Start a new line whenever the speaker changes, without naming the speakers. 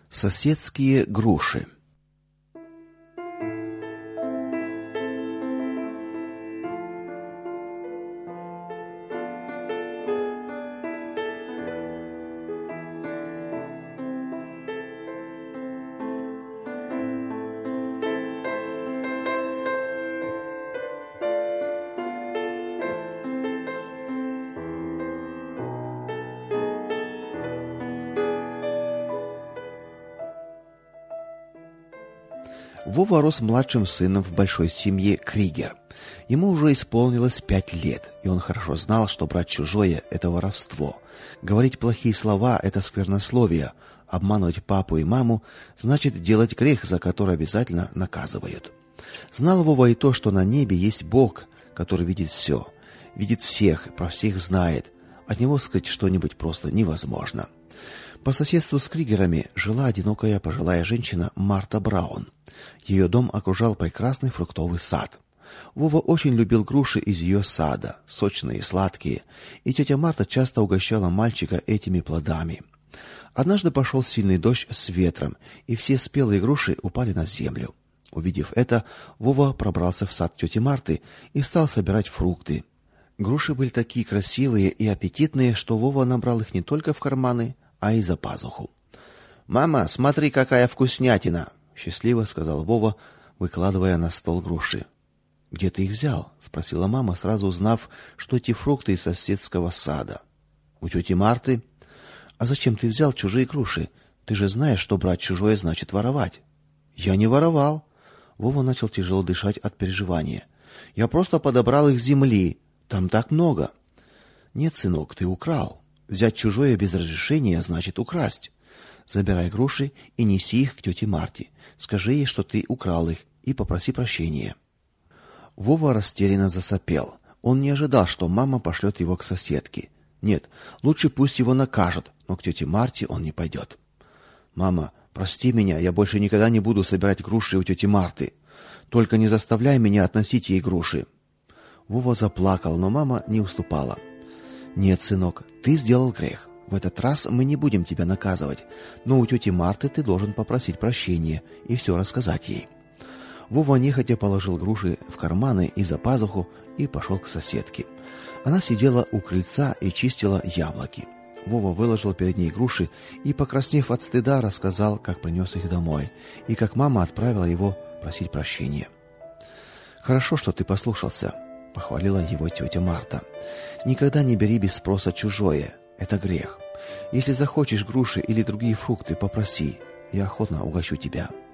Соседские груши. Вова рос младшим сыном в большой семье Кригер. Ему уже исполнилось 5 лет, и он хорошо знал, что брать чужое – это воровство. Говорить плохие слова – это сквернословие. Обманывать папу и маму – значит делать грех, за который обязательно наказывают. Знал Вова и то, что на небе есть Бог, который видит все, видит всех, про всех знает. От него скрыть что-нибудь просто невозможно. По соседству с Кригерами жила одинокая пожилая женщина Марта Браун. Ее дом окружал прекрасный фруктовый сад. Вова очень любил груши из ее сада, сочные и сладкие, и тетя Марта часто угощала мальчика этими плодами. Однажды пошел сильный дождь с ветром, и все спелые груши упали на землю. Увидев это, Вова пробрался в сад тети Марты и стал собирать фрукты. Груши были такие красивые и аппетитные, что Вова набрал их не только в карманы, а и за пазуху. «Мама, смотри, какая вкуснятина!» — счастливо сказал Вова, выкладывая на стол груши. «Где ты их взял?» — спросила мама, сразу узнав, что эти фрукты из соседского сада. «У тети Марты». «А зачем ты взял чужие груши? Ты же знаешь, что брать чужое значит воровать». «Я не воровал». Вова начал тяжело дышать от переживания. «Я просто подобрал их с земли. Там так много». «Нет, сынок, ты украл. Взять чужое без разрешения значит украсть. Забирай груши и неси их к тете Марте. Скажи ей, что ты украл их, и попроси прощения». Вова растерянно засопел. Он не ожидал, что мама пошлет его к соседке. Нет, лучше пусть его накажут, но к тете Марте он не пойдет. «Мама, прости меня, я больше никогда не буду собирать груши у тети Марты. Только не заставляй меня относить ей груши». Вова заплакал, но мама не уступала. «Нет, сынок, ты сделал грех. В этот раз мы не будем тебя наказывать, но у тети Марты ты должен попросить прощения и все рассказать ей». Вова нехотя положил груши в карманы и за пазуху и пошел к соседке. Она сидела у крыльца и чистила яблоки. Вова выложил перед ней груши и, покраснев от стыда, рассказал, как принес их домой, и как мама отправила его просить прощения. «Хорошо, что ты послушался», — похвалила его тетя Марта. «Никогда не бери без спроса чужое. Это грех. Если захочешь груши или другие фрукты, попроси. Я охотно угощу тебя».